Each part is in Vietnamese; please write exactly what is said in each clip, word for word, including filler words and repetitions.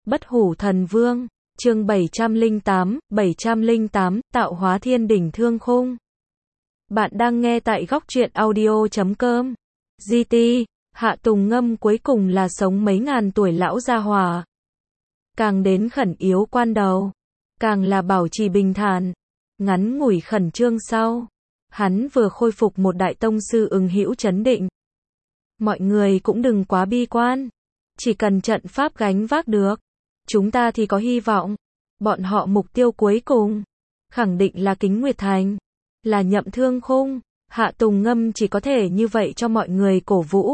Bất Hủ Thần Vương, chương bảy trăm lẻ tám, bảy trăm lẻ tám, tạo hóa thiên đỉnh thương khung. Bạn đang nghe tại góc truyện audio chấm com. giê tê, Hạ Tùng Ngâm cuối cùng là sống mấy ngàn tuổi lão gia hỏa. Càng đến khẩn yếu quan đầu, càng là bảo trì bình thản. Ngắn ngủi khẩn trương sau, hắn vừa khôi phục một đại tông sư ưng hữu chấn định. Mọi người cũng đừng quá bi quan, chỉ cần trận pháp gánh vác được, chúng ta thì có hy vọng. Bọn họ mục tiêu cuối cùng, khẳng định là Kính Nguyệt Thành, là Nhậm Thương Khung. Hạ Tùng Ngâm chỉ có thể như vậy cho mọi người cổ vũ.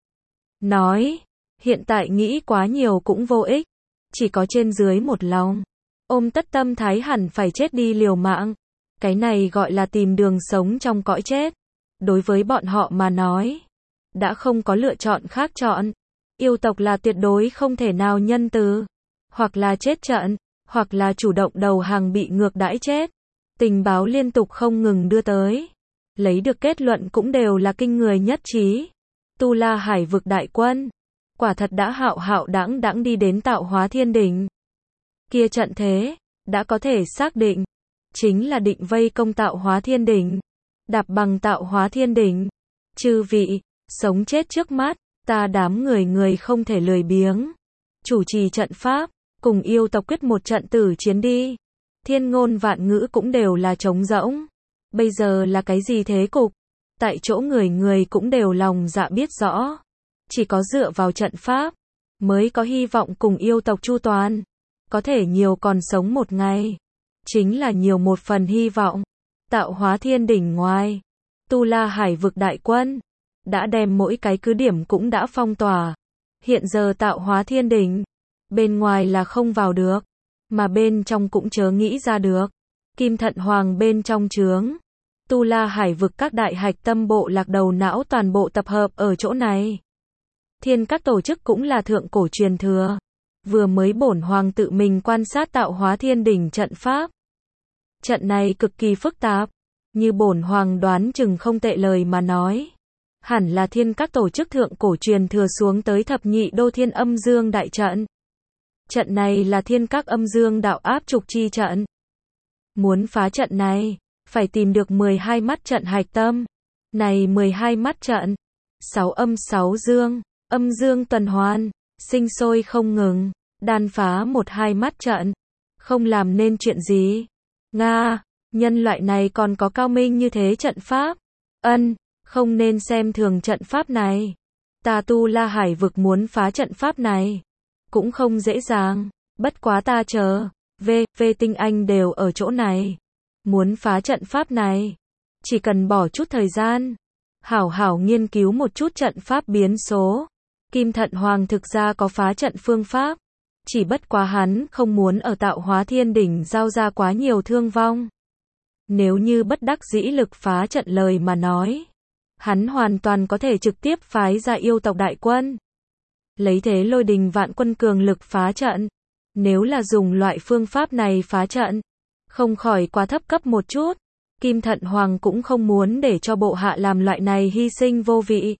Nói, hiện tại nghĩ quá nhiều cũng vô ích, chỉ có trên dưới một lòng, ôm tất tâm thái hẳn phải chết đi liều mạng. Cái này gọi là tìm đường sống trong cõi chết. Đối với bọn họ mà nói, đã không có lựa chọn khác chọn. Yêu tộc là tuyệt đối không thể nào nhân từ, hoặc là chết trận, hoặc là chủ động đầu hàng bị ngược đãi chết. Tình báo liên tục không ngừng đưa tới, lấy được kết luận cũng đều là kinh người nhất trí. Tu La Hải vực đại quân, quả thật đã hạo hạo đãng đãng đi đến tạo hóa thiên đỉnh. Kia trận thế, đã có thể xác định, chính là định vây công tạo hóa thiên đỉnh, đạp bằng tạo hóa thiên đỉnh. Chư vị, sống chết trước mắt, ta đám người người không thể lười biếng. Chủ trì trận pháp, cùng yêu tộc quyết một trận tử chiến đi. Thiên ngôn vạn ngữ cũng đều là trống rỗng. Bây giờ là cái gì thế cục? Tại chỗ người người cũng đều lòng dạ biết rõ. Chỉ có dựa vào trận pháp, mới có hy vọng cùng yêu tộc chu toàn. Có thể nhiều còn sống một ngày, chính là nhiều một phần hy vọng. Tạo hóa thiên đỉnh ngoài, Tu La Hải vực đại quân, đã đem mỗi cái cứ điểm cũng đã phong tỏa. Hiện giờ tạo hóa thiên đỉnh, bên ngoài là không vào được, mà bên trong cũng chớ nghĩ ra được. Kim Thận Hoàng bên trong trướng, Tu La Hải vực các đại hạch tâm bộ lạc đầu não toàn bộ tập hợp ở chỗ này. Thiên các tổ chức cũng là thượng cổ truyền thừa. Vừa mới bổn hoàng tự mình quan sát tạo hóa thiên đỉnh trận pháp. Trận này cực kỳ phức tạp, như bổn hoàng đoán chừng không tệ lời mà nói. Hẳn là thiên các tổ chức thượng cổ truyền thừa xuống tới thập nhị đô thiên âm dương đại trận. Trận này là thiên các âm dương đạo áp trục chi trận. Muốn phá trận này, phải tìm được mười hai mắt trận hạch tâm. Này mười hai mắt trận, sáu âm sáu dương, âm dương tuần hoàn, sinh sôi không ngừng, đan phá một hai mắt trận, không làm nên chuyện gì. Nga, nhân loại này còn có cao minh như thế trận pháp. Ân, không nên xem thường trận pháp này. Ta Tu La Hải vực muốn phá trận pháp này, cũng không dễ dàng. Bất quá ta chờ, V, V tinh anh đều ở chỗ này. Muốn phá trận pháp này, chỉ cần bỏ chút thời gian, hảo hảo nghiên cứu một chút trận pháp biến số. Kim Thận Hoàng thực ra có phá trận phương pháp, chỉ bất quá hắn không muốn ở tạo hóa thiên đỉnh giao ra quá nhiều thương vong. Nếu như bất đắc dĩ lực phá trận lời mà nói, hắn hoàn toàn có thể trực tiếp phái ra yêu tộc đại quân, lấy thế lôi đình vạn quân cường lực phá trận. Nếu là dùng loại phương pháp này phá trận, không khỏi quá thấp cấp một chút. Kim Thận Hoàng cũng không muốn để cho bộ hạ làm loại này hy sinh vô vị.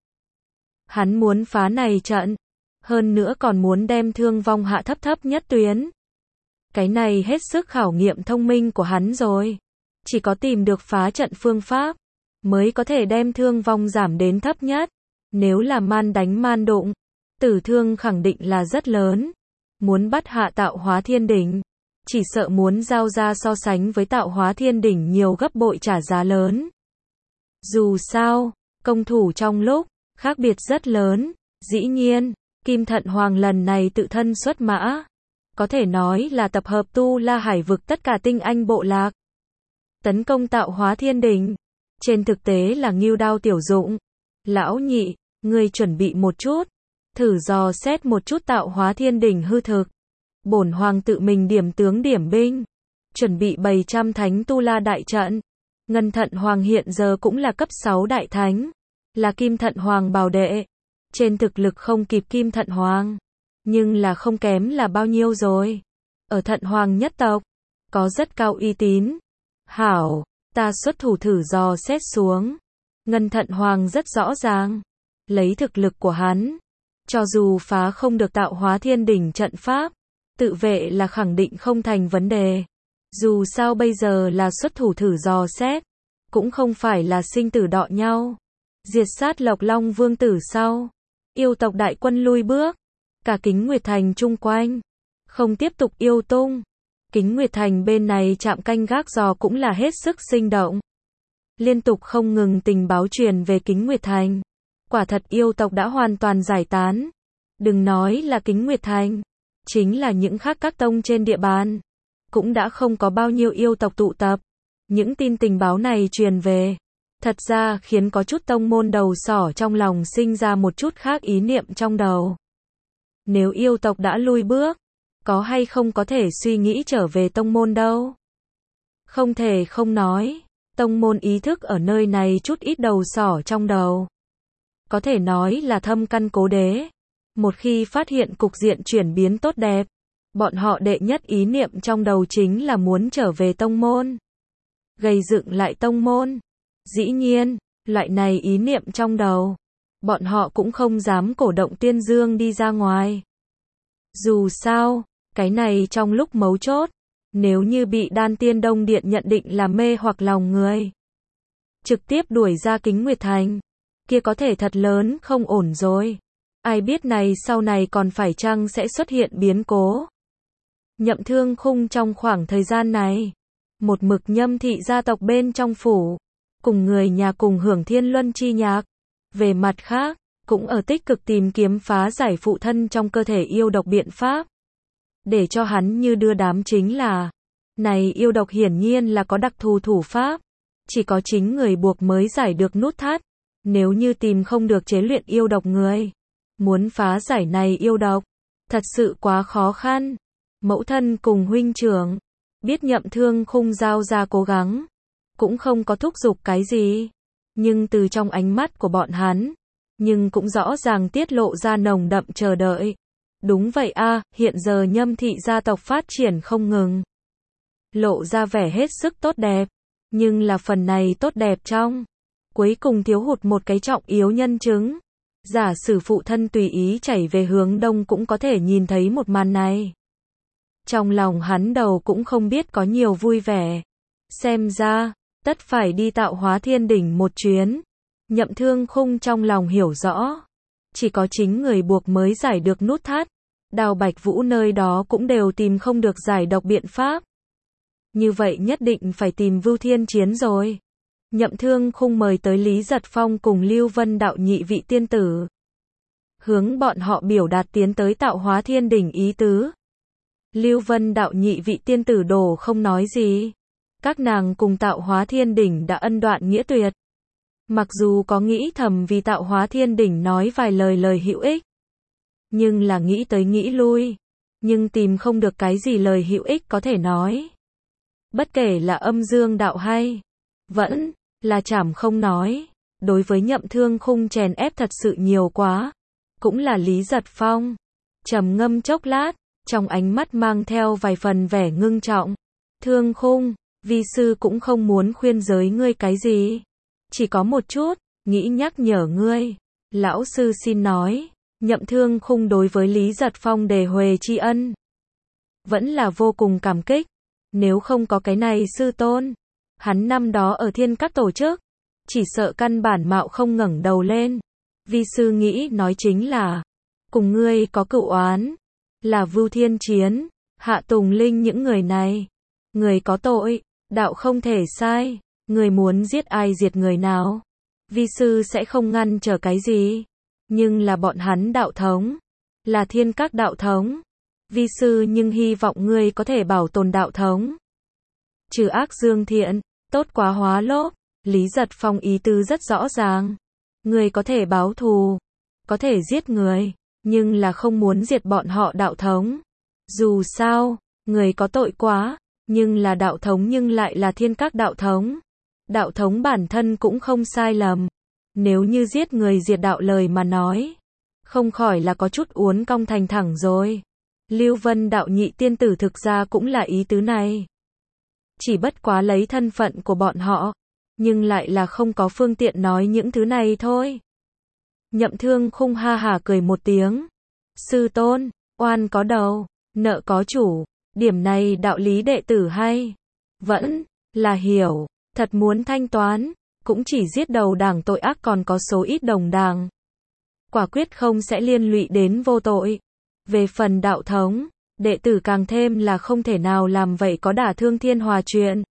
Hắn muốn phá này trận, hơn nữa còn muốn đem thương vong hạ thấp thấp nhất tuyến. Cái này hết sức khảo nghiệm thông minh của hắn rồi. Chỉ có tìm được phá trận phương pháp, mới có thể đem thương vong giảm đến thấp nhất. Nếu là man đánh man đụng, tử thương khẳng định là rất lớn. Muốn bắt hạ tạo hóa thiên đỉnh, chỉ sợ muốn giao ra so sánh với tạo hóa thiên đỉnh nhiều gấp bội trả giá lớn. Dù sao, công thủ trong lúc, khác biệt rất lớn. Dĩ nhiên, Kim Thận Hoàng lần này tự thân xuất mã, có thể nói là tập hợp Tu La Hải vực tất cả tinh anh bộ lạc, tấn công tạo hóa thiên đỉnh. Trên thực tế là ngưu đao tiểu dụng. Lão nhị, ngươi chuẩn bị một chút, thử dò xét một chút tạo hóa thiên đỉnh hư thực. Bổn hoàng tự mình điểm tướng điểm binh, chuẩn bị bảy trăm thánh Tu La đại trận. Ngân Thận Hoàng hiện giờ cũng là cấp sáu đại thánh, là Kim Thận Hoàng bảo đệ. Trên thực lực không kịp Kim Thận Hoàng, nhưng là không kém là bao nhiêu rồi. Ở Thận Hoàng nhất tộc, có rất cao uy tín. Hảo, ta xuất thủ thử dò xét xuống. Ngân Thận Hoàng rất rõ ràng, lấy thực lực của hắn, cho dù phá không được tạo hóa thiên đỉnh trận pháp, tự vệ là khẳng định không thành vấn đề. Dù sao bây giờ là xuất thủ thử dò xét, cũng không phải là sinh tử đọ nhau. Diệt sát Lộc Long Vương tử sau, yêu tộc đại quân lui bước, cả Kính Nguyệt Thành chung quanh, không tiếp tục yêu tung. Kính Nguyệt Thành bên này trạm canh gác giò cũng là hết sức sinh động. Liên tục không ngừng tình báo truyền về Kính Nguyệt Thành. Quả thật yêu tộc đã hoàn toàn giải tán. Đừng nói là Kính Nguyệt Thành, chính là những khác các tông trên địa bàn, cũng đã không có bao nhiêu yêu tộc tụ tập. Những tin tình báo này truyền về, thật ra khiến có chút tông môn đầu sỏ trong lòng sinh ra một chút khác ý niệm trong đầu. Nếu yêu tộc đã lui bước, có hay không có thể suy nghĩ trở về tông môn đâu. Không thể không nói, tông môn ý thức ở nơi này chút ít đầu sỏ trong đầu. Có thể nói là thâm căn cố đế. Một khi phát hiện cục diện chuyển biến tốt đẹp, bọn họ đệ nhất ý niệm trong đầu chính là muốn trở về tông môn, gây dựng lại tông môn. Dĩ nhiên, loại này ý niệm trong đầu, bọn họ cũng không dám cổ động tuyên dương đi ra ngoài. Dù sao, cái này trong lúc mấu chốt, nếu như bị Đan Tiên Đông Điện nhận định là mê hoặc lòng người, trực tiếp đuổi ra Kính Nguyệt Thành, kia có thể thật lớn không ổn rồi. Ai biết này sau này còn phải chăng sẽ xuất hiện biến cố. Nhậm Thương Khung trong khoảng thời gian này, một mực nhâm thị gia tộc bên trong phủ, cùng người nhà cùng hưởng thiên luân chi nhạc. Về mặt khác, cũng ở tích cực tìm kiếm phá giải phụ thân trong cơ thể yêu độc biện pháp. Để cho hắn như đưa đám chính là, này yêu độc hiển nhiên là có đặc thù thủ pháp, chỉ có chính người buộc mới giải được nút thắt. Nếu như tìm không được chế luyện yêu độc người, muốn phá giải này yêu độc, thật sự quá khó khăn. Mẫu thân cùng huynh trưởng, biết Nhậm Thương Khung giao ra cố gắng, cũng không có thúc giục cái gì. Nhưng từ trong ánh mắt của bọn hắn, nhưng cũng rõ ràng tiết lộ ra nồng đậm chờ đợi. Đúng vậy a, hiện giờ Nhâm thị gia tộc phát triển không ngừng, lộ ra vẻ hết sức tốt đẹp. Nhưng là phần này tốt đẹp trong, cuối cùng thiếu hụt một cái trọng yếu nhân chứng. Giả sử phụ thân tùy ý chảy về hướng đông cũng có thể nhìn thấy một màn này. Trong lòng hắn đầu cũng không biết có nhiều vui vẻ. Xem ra, tất phải đi Tạo Hóa Thiên Đỉnh một chuyến. Nhậm Thương Khung trong lòng hiểu rõ. Chỉ có chính người buộc mới giải được nút thắt. Đào Bạch Vũ nơi đó cũng đều tìm không được giải độc biện pháp. Như vậy nhất định phải tìm Vưu Thiên Chiến rồi. Nhậm Thương Khung mời tới Lý Giật Phong cùng Lưu Vân Đạo nhị vị tiên tử. Hướng bọn họ biểu đạt tiến tới Tạo Hóa Thiên Đỉnh ý tứ. Lưu Vân Đạo nhị vị tiên tử đồ không nói gì. Các nàng cùng Tạo Hóa Thiên Đỉnh đã ân đoạn nghĩa tuyệt. Mặc dù có nghĩ thầm vì Tạo Hóa Thiên Đỉnh nói vài lời lời hữu ích, nhưng là nghĩ tới nghĩ lui, nhưng tìm không được cái gì lời hữu ích có thể nói. Bất kể là Âm Dương Đạo hay vẫn là Trảm Không nói, đối với Nhậm Thương Khung chèn ép thật sự nhiều quá. Cũng là Lý Giật Phong trầm ngâm chốc lát, trong ánh mắt mang theo vài phần vẻ ngưng trọng. Thương Khung, vi sư cũng không muốn khuyên giới ngươi cái gì, chỉ có một chút, nghĩ nhắc nhở ngươi. Lão sư xin nói. Nhậm Thương Khung đối với Lý Giật Phong đề huề tri ân, vẫn là vô cùng cảm kích. Nếu không có cái này sư tôn, hắn năm đó ở Thiên Các tổ chức, chỉ sợ căn bản mạo không ngẩng đầu lên. Vi sư nghĩ nói chính là, cùng ngươi có cựu oán, là Vưu Thiên Chiến, Hạ Tùng Linh những người này. Người có tội, đạo không thể sai, người muốn giết ai diệt người nào. Vi sư sẽ không ngăn trở cái gì. Nhưng là bọn hắn đạo thống, là Thiên Các đạo thống. Vi sư nhưng hy vọng ngươi có thể bảo tồn đạo thống. Trừ ác dương thiện, tốt quá hóa lốp. Lý Giật Phong ý tứ rất rõ ràng. Ngươi có thể báo thù, có thể giết người, nhưng là không muốn diệt bọn họ đạo thống. Dù sao, người có tội quá, nhưng là đạo thống nhưng lại là Thiên Các đạo thống. Đạo thống bản thân cũng không sai lầm. Nếu như giết người diệt đạo lời mà nói, không khỏi là có chút uốn cong thành thẳng rồi. Lưu Vân Đạo nhị tiên tử thực ra cũng là ý tứ này. Chỉ bất quá lấy thân phận của bọn họ, nhưng lại là không có phương tiện nói những thứ này thôi. Nhậm Thương Khung ha hả cười một tiếng. Sư tôn, oan có đầu, nợ có chủ. Điểm này đạo lý đệ tử hay vẫn là hiểu, thật muốn thanh toán, cũng chỉ giết đầu đảng tội ác còn có số ít đồng đảng. Quả quyết không sẽ liên lụy đến vô tội. Về phần đạo thống, đệ tử càng thêm là không thể nào làm vậy có đả thương thiên hòa chuyện.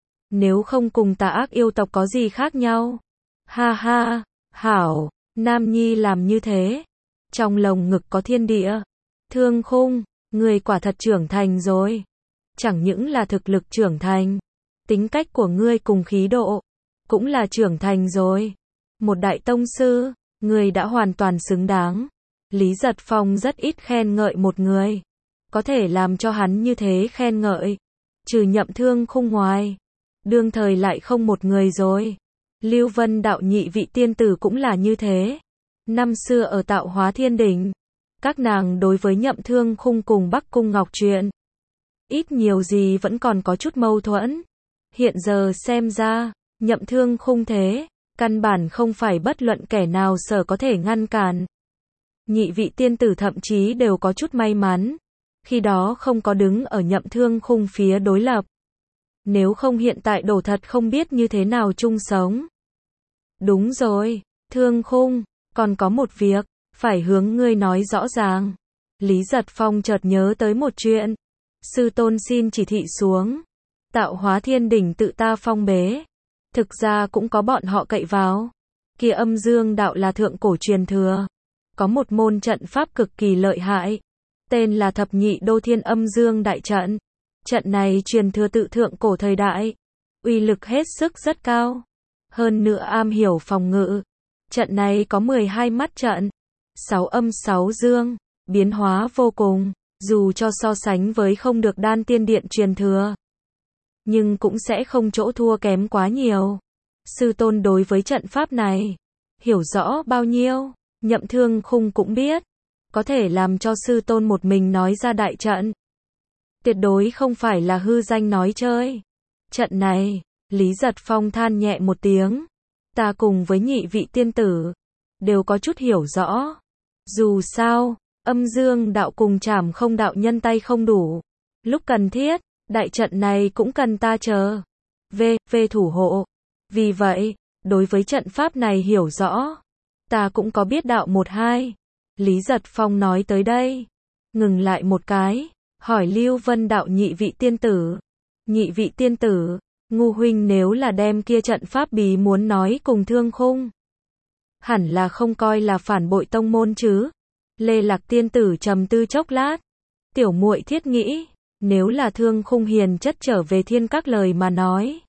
Nếu không cùng tà ác yêu tộc có gì khác nhau. Ha ha, hảo, Nam Nhi làm như thế. Trong lồng ngực có thiên địa. Thương Khung, người quả thật trưởng thành rồi. Chẳng những là thực lực trưởng thành, tính cách của ngươi cùng khí độ cũng là trưởng thành rồi. Một đại tông sư, người đã hoàn toàn xứng đáng. Lý Giật Phong rất ít khen ngợi một người. Có thể làm cho hắn như thế khen ngợi. Trừ Nhậm Thương Khung ngoài. Đương thời lại không một người rồi. Lưu Vân đạo nhị vị tiên tử cũng là như thế. Năm xưa ở Tạo Hóa Thiên Đỉnh, các nàng đối với Nhậm Thương Khung cùng Bắc Cung Ngọc chuyện, ít nhiều gì vẫn còn có chút mâu thuẫn. Hiện giờ xem ra, Nhậm Thương Khung thế, căn bản không phải bất luận kẻ nào sở có thể ngăn cản. Nhị vị tiên tử thậm chí đều có chút may mắn. Khi đó không có đứng ở Nhậm Thương Khung phía đối lập. Nếu không hiện tại đổ thật không biết như thế nào chung sống. Đúng rồi, Thương Khung, còn có một việc, phải hướng ngươi nói rõ ràng. Lý Giật Phong chợt nhớ tới một chuyện. Sư tôn xin chỉ thị xuống. Tạo Hóa Thiên Đỉnh tự ta phong bế. Thực ra cũng có bọn họ cậy vào. Kia Âm Dương đạo là thượng cổ truyền thừa. Có một môn trận pháp cực kỳ lợi hại. Tên là Thập Nhị Đô Thiên Âm Dương Đại Trận. Trận này truyền thừa tự thượng cổ thời đại. Uy lực hết sức rất cao. Hơn nữa am hiểu phòng ngự. Trận này có mười hai mắt trận. sáu âm sáu dương. Biến hóa vô cùng. Dù cho so sánh với không được đan tiên điện truyền thừa. Nhưng cũng sẽ không chỗ thua kém quá nhiều. Sư tôn đối với trận pháp này. Hiểu rõ bao nhiêu. Nhậm Thương Khung cũng biết. Có thể làm cho sư tôn một mình nói ra đại trận. Tuyệt đối không phải là hư danh nói chơi. Trận này, Lý Giật Phong than nhẹ một tiếng. Ta cùng với nhị vị tiên tử, đều có chút hiểu rõ. Dù sao, Âm Dương đạo cùng Trảm Không đạo nhân tay không đủ. Lúc cần thiết, đại trận này cũng cần ta chờ. Về, về thủ hộ. Vì vậy, đối với trận pháp này hiểu rõ. Ta cũng có biết đạo một hai. Lý Giật Phong nói tới đây. Ngừng lại một cái. Hỏi Lưu Vân đạo nhị vị tiên tử. Nhị vị tiên tử, Ngu huynh nếu là đem kia trận pháp bí muốn nói cùng Thương Khung, hẳn là không coi là phản bội tông môn chứ. Lê Lạc tiên tử trầm tư chốc lát. Tiểu muội thiết nghĩ, nếu là Thương Khung hiền chất trở về thiên các lời mà nói.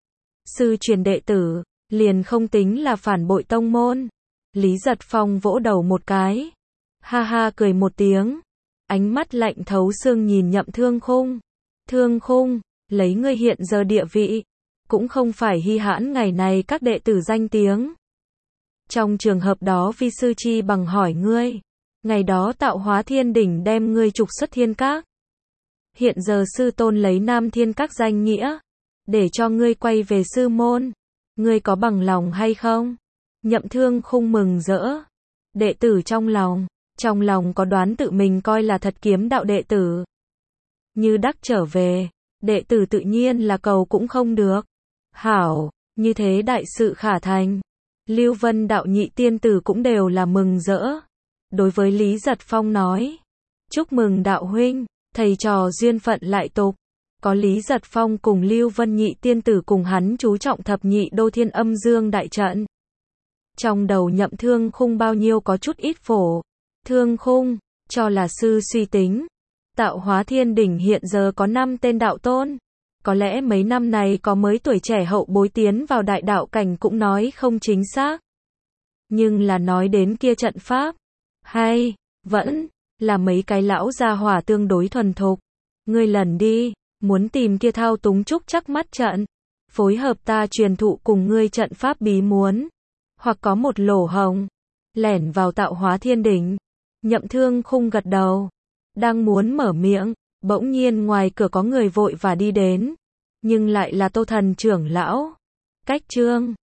Sư truyền đệ tử, liền không tính là phản bội tông môn. Lý Giật Phong vỗ đầu một cái. Ha ha cười một tiếng. Ánh mắt lạnh thấu xương nhìn Nhậm Thương Khung. Thương Khung, lấy ngươi hiện giờ địa vị, cũng không phải hy hãn ngày này các đệ tử danh tiếng. Trong trường hợp đó vi sư chi bằng hỏi ngươi, ngày đó Tạo Hóa Thiên Đỉnh đem ngươi trục xuất thiên các. Hiện giờ sư tôn lấy Nam Thiên các danh nghĩa, để cho ngươi quay về sư môn. Ngươi có bằng lòng hay không? Nhậm Thương Khung mừng rỡ. Đệ tử trong lòng, trong lòng có đoán tự mình coi là thật kiếm đạo đệ tử. Như đắc trở về, đệ tử tự nhiên là cầu cũng không được. Hảo, như thế đại sự khả thành. Lưu Vân đạo nhị tiên tử cũng đều là mừng rỡ. Đối với Lý Giật Phong nói, chúc mừng đạo huynh, thầy trò duyên phận lại tục. Có Lý Giật Phong cùng Lưu Vân nhị tiên tử cùng hắn chú trọng thập nhị đô thiên âm dương đại trận. Trong đầu Nhậm Thương Khung bao nhiêu có chút ít phổ. Thương Khung, cho là sư suy tính. Tạo Hóa Thiên Đỉnh hiện giờ có năm tên đạo tôn. Có lẽ mấy năm này có mới tuổi trẻ hậu bối tiến vào đại đạo cảnh cũng nói không chính xác. Nhưng là nói đến kia trận pháp, hay, vẫn, là mấy cái lão gia hỏa tương đối thuần thục. Ngươi lần đi, muốn tìm kia thao túng trúc chắc mắt trận. Phối hợp ta truyền thụ cùng ngươi trận pháp bí muốn. Hoặc có một lỗ hồng, lẻn vào Tạo Hóa Thiên Đỉnh. Nhậm Thương Khung gật đầu. Đang muốn mở miệng, bỗng nhiên ngoài cửa có người vội và đi đến. Nhưng lại là Tô Thần trưởng lão. Cách chương